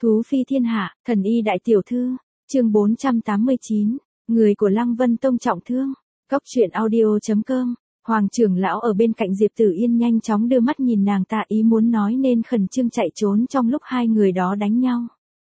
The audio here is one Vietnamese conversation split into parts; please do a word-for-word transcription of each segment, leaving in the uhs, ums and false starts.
Thú phi thiên hạ, thần y đại tiểu thư, chương bốn trăm tám mươi chín, người của Lăng Vân Tông trọng thương. Cốc truyện audio chấm com. Hoàng trưởng lão ở bên cạnh Diệp Tử Yên nhanh chóng đưa mắt nhìn nàng ta, ý muốn nói nên khẩn trương chạy trốn trong lúc hai người đó đánh nhau.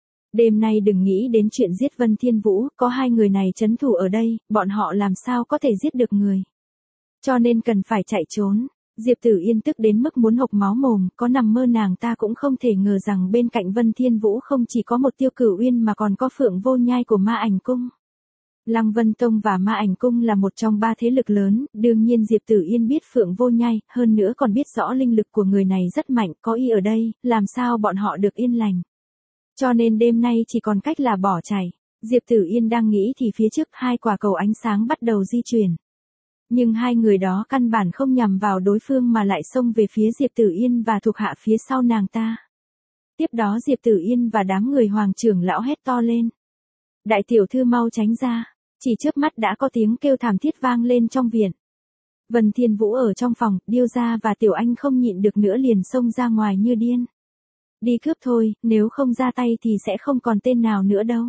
Đêm nay đừng nghĩ đến chuyện giết Vân Thiên Vũ, có hai người này trấn thủ ở đây, bọn họ làm sao có thể giết được người. Cho nên cần phải chạy trốn. Diệp Tử Yên tức đến mức muốn hộc máu mồm, có nằm mơ nàng ta cũng không thể ngờ rằng bên cạnh Vân Thiên Vũ không chỉ có một Tiêu Cửu Uyên mà còn có Phượng Vô Nhai của Ma Ảnh Cung. Lăng Vân Tông và Ma Ảnh Cung là một trong ba thế lực lớn, đương nhiên Diệp Tử Yên biết Phượng Vô Nhai, hơn nữa còn biết rõ linh lực của người này rất mạnh, có y ở đây, làm sao bọn họ được yên lành. Cho nên đêm nay chỉ còn cách là bỏ chạy. Diệp Tử Yên đang nghĩ thì phía trước hai quả cầu ánh sáng bắt đầu di chuyển. Nhưng hai người đó căn bản không nhằm vào đối phương mà lại xông về phía Diệp Tử Yên và thuộc hạ phía sau nàng ta. Tiếp đó Diệp Tử Yên và đám người Hoàng trưởng lão hét to lên. Đại tiểu thư mau tránh ra, chỉ trước mắt đã có tiếng kêu thảm thiết vang lên trong viện. Vân Thiên Vũ ở trong phòng, Điêu Gia và Tiểu Anh không nhịn được nữa liền xông ra ngoài như điên. Đi cướp thôi, nếu không ra tay thì sẽ không còn tên nào nữa đâu.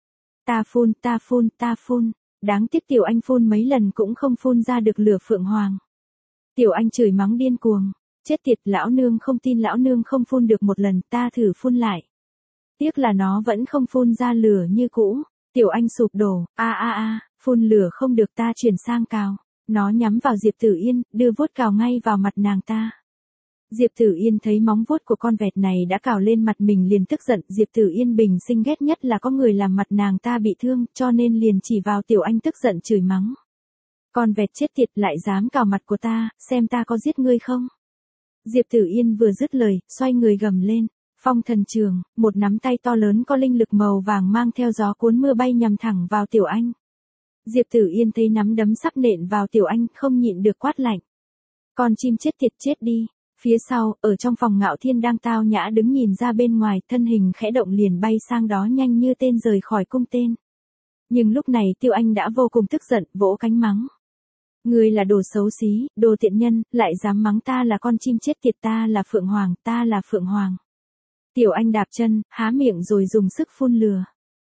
Ta phun, ta phun, ta phun. Đáng tiếc Tiểu Anh phun mấy lần cũng không phun ra được lửa phượng hoàng. Tiểu Anh chửi mắng điên cuồng. Chết tiệt, lão nương không tin lão nương không phun được một lần, ta thử phun lại. Tiếc là nó vẫn không phun ra lửa như cũ. Tiểu Anh sụp đổ, a a a, phun lửa không được, ta chuyển sang cào. Nó nhắm vào Diệp Tử Yên, đưa vuốt cào ngay vào mặt nàng ta. Diệp Tử Yên thấy móng vuốt của con vẹt này đã cào lên mặt mình liền tức giận. Diệp Tử Yên bình sinh ghét nhất là có người làm mặt nàng ta bị thương, cho nên liền chỉ vào Tiểu Anh tức giận chửi mắng. Con vẹt chết tiệt, lại dám cào mặt của ta, xem ta có giết ngươi không. Diệp Tử Yên vừa dứt lời, xoay người gầm lên. Phong thần trường, một nắm tay to lớn có linh lực màu vàng mang theo gió cuốn mưa bay nhằm thẳng vào Tiểu Anh. Diệp Tử Yên thấy nắm đấm sắp nện vào Tiểu Anh, không nhịn được quát lạnh. Con chim chết tiệt, chết đi. Phía sau, ở trong phòng Ngạo Thiên đang tao nhã đứng nhìn ra bên ngoài, thân hình khẽ động liền bay sang đó nhanh như tên rời khỏi cung tên. Nhưng lúc này Tiêu Anh đã vô cùng tức giận, vỗ cánh mắng. Ngươi là đồ xấu xí, đồ tiện nhân, lại dám mắng ta là con chim chết tiệt, ta là Phượng Hoàng, ta là Phượng Hoàng. Tiểu Anh đạp chân, há miệng rồi dùng sức phun lửa.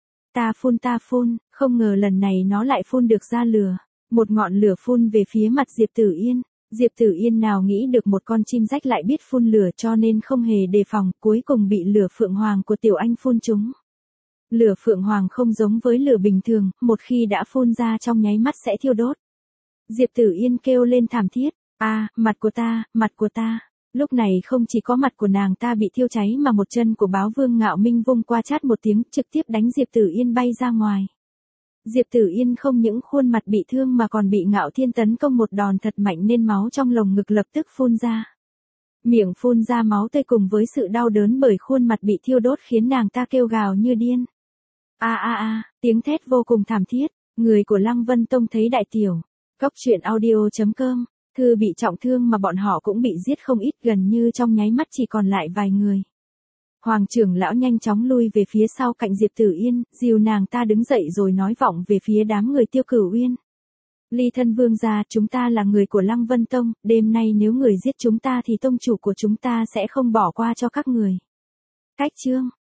Ta phun ta phun, không ngờ lần này nó lại phun được ra lửa. Một ngọn lửa phun về phía mặt Diệp Tử Yên. Diệp Tử Yên nào nghĩ được một con chim rách lại biết phun lửa cho nên không hề đề phòng, cuối cùng bị lửa Phượng Hoàng của Tiểu Anh phun trúng. Lửa Phượng Hoàng không giống với lửa bình thường, một khi đã phun ra trong nháy mắt sẽ thiêu đốt. Diệp Tử Yên kêu lên thảm thiết, a, à, mặt của ta, mặt của ta. Lúc này không chỉ có mặt của nàng ta bị thiêu cháy mà một chân của Báo Vương Ngạo Minh vung qua chát một tiếng, trực tiếp đánh Diệp Tử Yên bay ra ngoài. Diệp Tử Yên không những khuôn mặt bị thương mà còn bị Ngạo Thiên tấn công một đòn thật mạnh nên máu trong lồng ngực lập tức phun ra. Miệng phun ra máu tươi cùng với sự đau đớn bởi khuôn mặt bị thiêu đốt khiến nàng ta kêu gào như điên. A a a, tiếng thét vô cùng thảm thiết, người của Lăng Vân Tông thấy đại tiểu. Cốc truyện audio chấm com, thư bị trọng thương mà bọn họ cũng bị giết không ít, gần như trong nháy mắt chỉ còn lại vài người. Hoàng trưởng lão nhanh chóng lui về phía sau cạnh Diệp Tử Yên, dìu nàng ta đứng dậy rồi nói vọng về phía đám người Tiêu Cửu Uyên. Ly thân vương gia, chúng ta là người của Lăng Vân Tông, đêm nay nếu người giết chúng ta thì tông chủ của chúng ta sẽ không bỏ qua cho các người. Cách chương